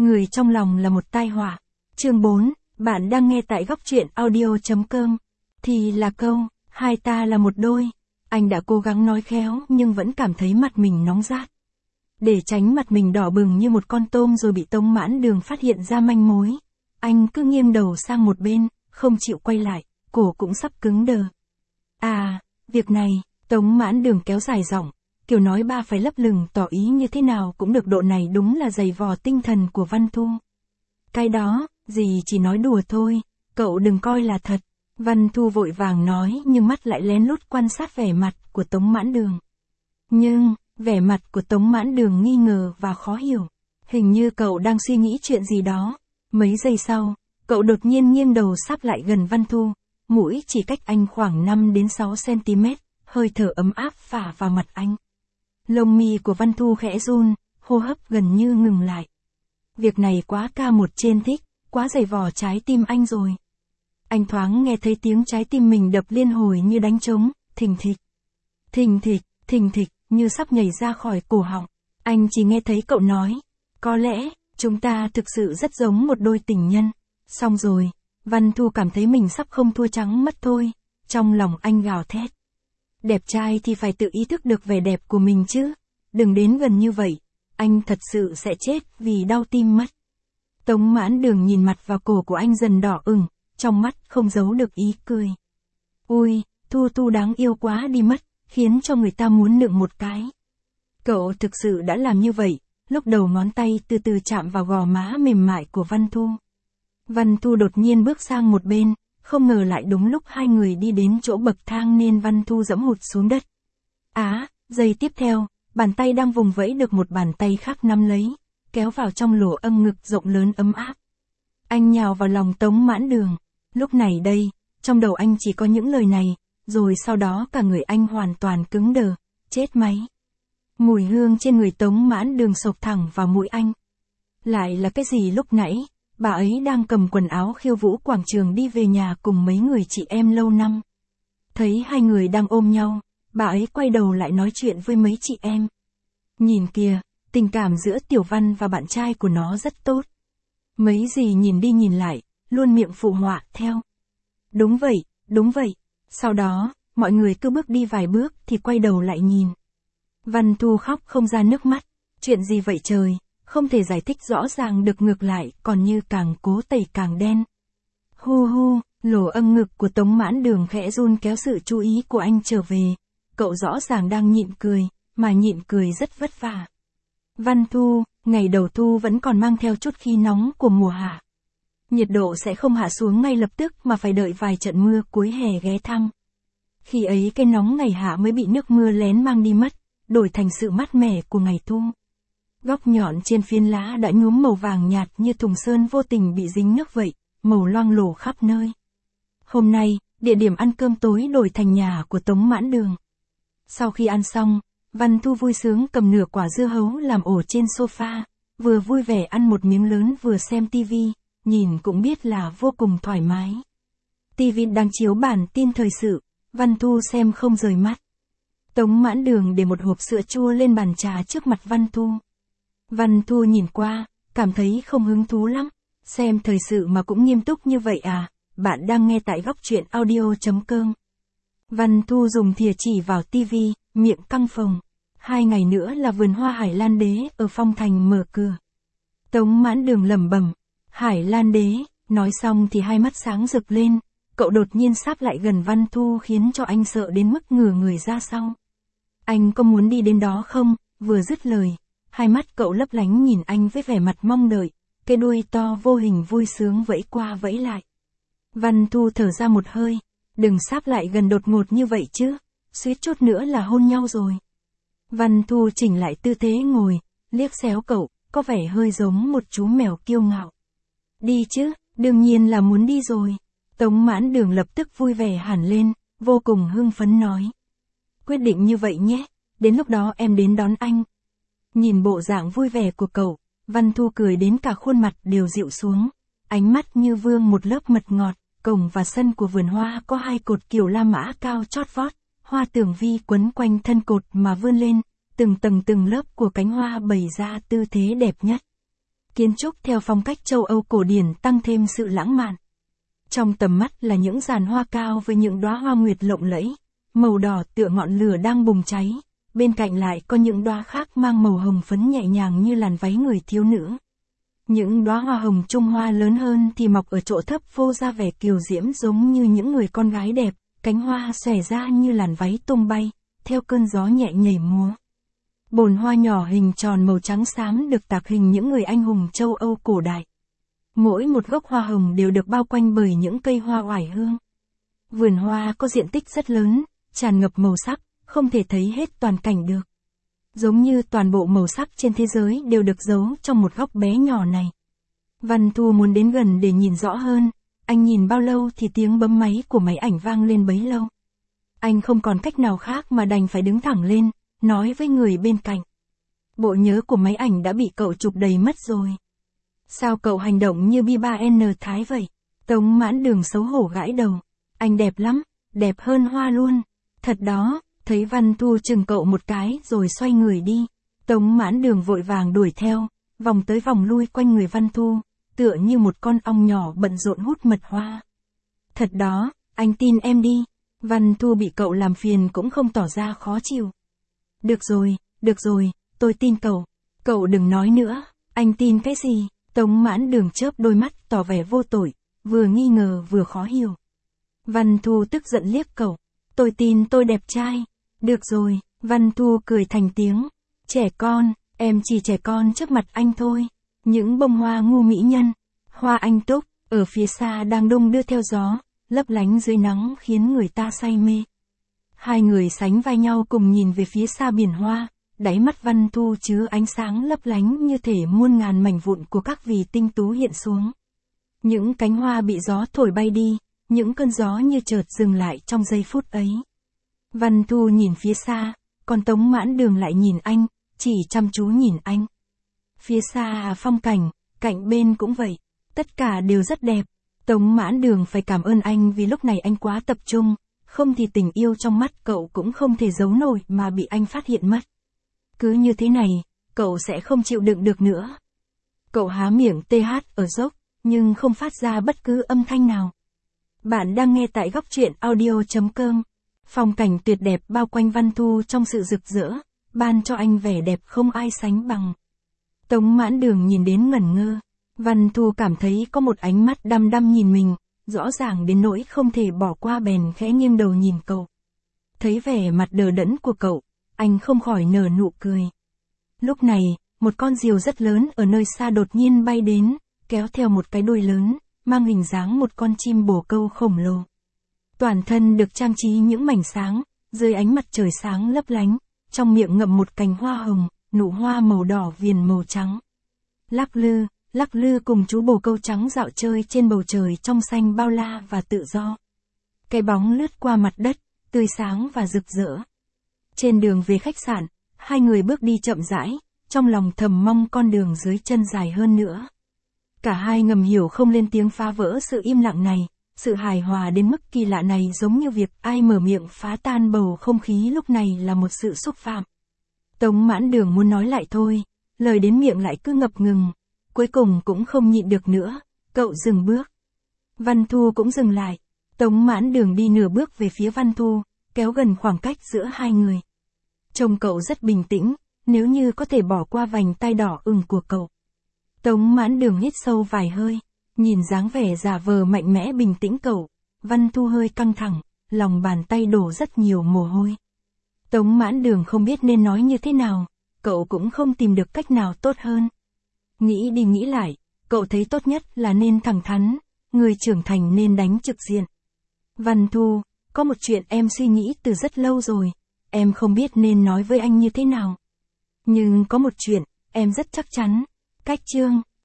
người trong lòng là một tai họa. Chương 4, bạn đang nghe tại góc truyện audio.com. Thì là câu, hai ta là một đôi. Anh đã cố gắng nói khéo nhưng vẫn cảm thấy mặt mình nóng rát. Để tránh mặt mình đỏ bừng như một con tôm rồi bị Tống Mãn Đường phát hiện ra manh mối, anh cứ nghiêng đầu sang một bên, không chịu quay lại, cổ cũng sắp cứng đờ. À, việc này, Tống Mãn Đường kéo dài giọng, kiểu nói ba phải lấp lửng tỏ ý như thế nào cũng được, độ này đúng là giày vò tinh thần của Văn Thu. Cái đó, dì chỉ nói đùa thôi, cậu đừng coi là thật. Văn Thu vội vàng nói nhưng mắt lại lén lút quan sát vẻ mặt của Tống Mãn Đường. Nhưng, vẻ mặt của Tống Mãn Đường nghi ngờ và khó hiểu. Hình như cậu đang suy nghĩ chuyện gì đó. Mấy giây sau, cậu đột nhiên nghiêng đầu sáp lại gần Văn Thu, mũi chỉ cách anh khoảng 5 đến 6 cm, hơi thở ấm áp phả vào mặt anh. Lông mi của Văn Thu khẽ run, hô hấp gần như ngừng lại. Việc này quá ca một trên thích, quá giày vò trái tim anh rồi. Anh thoáng nghe thấy tiếng trái tim mình đập liên hồi như đánh trống, thình thịch. Thình thịch, thình thịch, như sắp nhảy ra khỏi cổ họng. Anh chỉ nghe thấy cậu nói, có lẽ, chúng ta thực sự rất giống một đôi tình nhân. Xong rồi, Văn Thu cảm thấy mình sắp không thua trắng mất thôi. Trong lòng anh gào thét. Đẹp trai thì phải tự ý thức được vẻ đẹp của mình chứ. Đừng đến gần như vậy, anh thật sự sẽ chết vì đau tim mất. Tống Mãn Đường nhìn mặt vào cổ của anh dần đỏ ửng, trong mắt không giấu được ý cười. Ui, Thu đáng yêu quá đi mất, khiến cho người ta muốn nựng một cái. Cậu thực sự đã làm như vậy, lúc đầu ngón tay từ từ chạm vào gò má mềm mại của Văn Thu. Văn Thu đột nhiên bước sang một bên, không ngờ lại đúng lúc hai người đi đến chỗ bậc thang nên Văn Thu giẫm hụt xuống đất. Giây tiếp theo, bàn tay đang vùng vẫy được một bàn tay khác nắm lấy, kéo vào trong lỗ âng ngực rộng lớn ấm áp. Anh nhào vào lòng Tống Mãn Đường. Lúc này đây, trong đầu anh chỉ có những lời này, rồi sau đó cả người anh hoàn toàn cứng đờ, chết máy. Mùi hương trên người Tống Mãn Đường xộc thẳng vào mũi anh. Lại là cái gì lúc nãy, bà ấy đang cầm quần áo khiêu vũ quảng trường đi về nhà cùng mấy người chị em lâu năm. Thấy hai người đang ôm nhau, bà ấy quay đầu lại nói chuyện với mấy chị em. Nhìn kìa, tình cảm giữa Tiểu Văn và bạn trai của nó rất tốt. Mấy dì nhìn đi nhìn lại, luôn miệng phụ họa theo. Đúng vậy. Sau đó, mọi người cứ bước đi vài bước thì quay đầu lại nhìn. Văn Thu khóc không ra nước mắt. Chuyện gì vậy trời, không thể giải thích rõ ràng được, ngược lại còn như càng cố tẩy càng đen. Hu, lỗ âng ngực của Tống Mãn Đường khẽ run kéo sự chú ý của anh trở về. Cậu rõ ràng đang nhịn cười, mà nhịn cười rất vất vả. Văn Thu, ngày đầu thu vẫn còn mang theo chút khí nóng của mùa hạ. Nhiệt độ sẽ không hạ xuống ngay lập tức mà phải đợi vài trận mưa cuối hè ghé thăm. Khi ấy cái nóng ngày hạ mới bị nước mưa lén mang đi mất, đổi thành sự mát mẻ của ngày thu. Góc nhọn trên phiến lá đã nhuốm màu vàng nhạt như thùng sơn vô tình bị dính nước vậy, màu loang lổ khắp nơi. Hôm nay, địa điểm ăn cơm tối đổi thành nhà của Tống Mãn Đường. Sau khi ăn xong, Văn Thu vui sướng cầm nửa quả dưa hấu làm ổ trên sofa, vừa vui vẻ ăn một miếng lớn vừa xem tivi, nhìn cũng biết là vô cùng thoải mái. Tivi đang chiếu bản tin thời sự, Văn Thu xem không rời mắt. Tống Mãn Đường để một hộp sữa chua lên bàn trà trước mặt Văn Thu. Văn Thu nhìn qua, cảm thấy không hứng thú lắm. Xem thời sự mà cũng nghiêm túc như vậy à? Bạn đang nghe tại góc truyện audio.com. Văn Thu dùng thìa chỉ vào tivi, miệng căng phồng. 2 ngày nữa là vườn hoa Hải Lan Đế ở Phong Thành mở cửa. Tống Mãn Đường lẩm bẩm, Hải Lan Đế, nói xong thì hai mắt sáng rực lên. Cậu đột nhiên sáp lại gần Văn Thu khiến cho anh sợ đến mức ngửa người ra sau. Anh có muốn đi đến đó không? Vừa dứt lời, hai mắt cậu lấp lánh nhìn anh với vẻ mặt mong đợi, cái đuôi to vô hình vui sướng vẫy qua vẫy lại. Văn Thu thở ra một hơi, đừng sáp lại gần đột ngột như vậy chứ, suýt chút nữa là hôn nhau rồi. Văn Thu chỉnh lại tư thế ngồi, liếc xéo cậu, có vẻ hơi giống một chú mèo kiêu ngạo. Đi chứ, đương nhiên là muốn đi rồi. Tống Mãn Đường lập tức vui vẻ hẳn lên, vô cùng hưng phấn nói. Quyết định như vậy nhé, đến lúc đó em đến đón anh. Nhìn bộ dạng vui vẻ của cậu, Văn Thu cười đến cả khuôn mặt đều dịu xuống, ánh mắt như vương một lớp mật ngọt. Cổng và sân của vườn hoa có 2 cột kiểu La Mã cao chót vót, hoa tường vi quấn quanh thân cột mà vươn lên, từng tầng từng lớp của cánh hoa bày ra tư thế đẹp nhất. Kiến trúc theo phong cách châu Âu cổ điển tăng thêm sự lãng mạn. Trong tầm mắt là những giàn hoa cao với những đóa hoa nguyệt lộng lẫy, màu đỏ tựa ngọn lửa đang bùng cháy, bên cạnh lại có những đóa khác mang màu hồng phấn nhẹ nhàng như làn váy người thiếu nữ. Những đóa hoa hồng trung hoa lớn hơn thì mọc ở chỗ thấp phô ra vẻ kiều diễm giống như những người con gái đẹp, cánh hoa xòe ra như làn váy tung bay, theo cơn gió nhẹ nhảy múa. Bồn hoa nhỏ hình tròn màu trắng xám được tạc hình những người anh hùng châu Âu cổ đại. Mỗi một gốc hoa hồng đều được bao quanh bởi những cây hoa oải hương. Vườn hoa có diện tích rất lớn, tràn ngập màu sắc, không thể thấy hết toàn cảnh được. Giống như toàn bộ màu sắc trên thế giới đều được giấu trong một góc bé nhỏ này. Văn Thu muốn đến gần để nhìn rõ hơn, anh nhìn bao lâu thì tiếng bấm máy của máy ảnh vang lên bấy lâu. Anh không còn cách nào khác mà đành phải đứng thẳng lên, nói với người bên cạnh. Bộ nhớ của máy ảnh đã bị cậu chụp đầy mất rồi. Sao cậu hành động như Bi3N Thái vậy? Tống Mãn Đường xấu hổ gãi đầu. Anh đẹp lắm, đẹp hơn hoa luôn. Thật đó, thấy Văn Thu chừng cậu một cái rồi xoay người đi. Tống Mãn Đường vội vàng đuổi theo, vòng tới vòng lui quanh người Văn Thu, tựa như một con ong nhỏ bận rộn hút mật hoa. Thật đó, anh tin em đi. Văn Thu bị cậu làm phiền cũng không tỏ ra khó chịu. Được rồi, tôi tin cậu. Cậu đừng nói nữa, anh tin cái gì? Tống Mãn Đường chớp đôi mắt tỏ vẻ vô tội, vừa nghi ngờ vừa khó hiểu. Văn Thu tức giận liếc cậu. Tôi tin tôi đẹp trai. Được rồi, Văn Thu cười thành tiếng. Trẻ con, em chỉ trẻ con trước mặt anh thôi. Những bông hoa ngu mỹ nhân, hoa anh túc, ở phía xa đang đung đưa theo gió, lấp lánh dưới nắng khiến người ta say mê. Hai người sánh vai nhau cùng nhìn về phía xa biển hoa, đáy mắt Văn Thu chứa ánh sáng lấp lánh như thể muôn ngàn mảnh vụn của các vì tinh tú hiện xuống. Những cánh hoa bị gió thổi bay đi, những cơn gió như chợt dừng lại trong giây phút ấy. Văn Thu nhìn phía xa, còn Tống Mãn Đường lại nhìn anh, chỉ chăm chú nhìn anh. Phía xa phong cảnh, cạnh bên cũng vậy, tất cả đều rất đẹp. Tống Mãn Đường phải cảm ơn anh vì lúc này anh quá tập trung, không thì tình yêu trong mắt cậu cũng không thể giấu nổi mà bị anh phát hiện mất. Cứ như thế này, cậu sẽ không chịu đựng được nữa. Cậu há miệng TH ở dốc, nhưng không phát ra bất cứ âm thanh nào. Bạn đang nghe tại góc truyện audio.com. Phong cảnh tuyệt đẹp bao quanh Văn Thu trong sự rực rỡ, ban cho anh vẻ đẹp không ai sánh bằng. Tống Mãn Đường nhìn đến ngẩn ngơ. Văn Thu cảm thấy có một ánh mắt đăm đăm nhìn mình, rõ ràng đến nỗi không thể bỏ qua bèn khẽ nghiêng đầu nhìn cậu. Thấy vẻ mặt đờ đẫn của cậu, anh không khỏi nở nụ cười. Lúc này, một con diều rất lớn ở nơi xa đột nhiên bay đến, kéo theo một cái đuôi lớn, mang hình dáng một con chim bồ câu khổng lồ. Toàn thân được trang trí những mảnh sáng, dưới ánh mặt trời sáng lấp lánh, trong miệng ngậm một cành hoa hồng, nụ hoa màu đỏ viền màu trắng. Lắc lư cùng chú bồ câu trắng dạo chơi trên bầu trời trong xanh bao la và tự do. Cái bóng lướt qua mặt đất, tươi sáng và rực rỡ. Trên đường về khách sạn, hai người bước đi chậm rãi, trong lòng thầm mong con đường dưới chân dài hơn nữa. Cả hai ngầm hiểu không lên tiếng phá vỡ sự im lặng này, sự hài hòa đến mức kỳ lạ này giống như việc ai mở miệng phá tan bầu không khí lúc này là một sự xúc phạm. Tống Mãn Đường muốn nói lại thôi, lời đến miệng lại cứ ngập ngừng, cuối cùng cũng không nhịn được nữa, cậu dừng bước. Văn Thu cũng dừng lại, Tống Mãn Đường đi nửa bước về phía Văn Thu, kéo gần khoảng cách giữa hai người. Trông cậu rất bình tĩnh, nếu như có thể bỏ qua vành tai đỏ ửng của cậu. Tống Mãn Đường hít sâu vài hơi, nhìn dáng vẻ giả vờ mạnh mẽ bình tĩnh cậu, Văn Thu hơi căng thẳng, lòng bàn tay đổ rất nhiều mồ hôi. Tống Mãn Đường không biết nên nói như thế nào, cậu cũng không tìm được cách nào tốt hơn. Nghĩ đi nghĩ lại, cậu thấy tốt nhất là nên thẳng thắn, người trưởng thành nên đánh trực diện. Văn Thu, có một chuyện em suy nghĩ từ rất lâu rồi, em không biết nên nói với anh như thế nào. Nhưng có một chuyện, em rất chắc chắn, cách Trương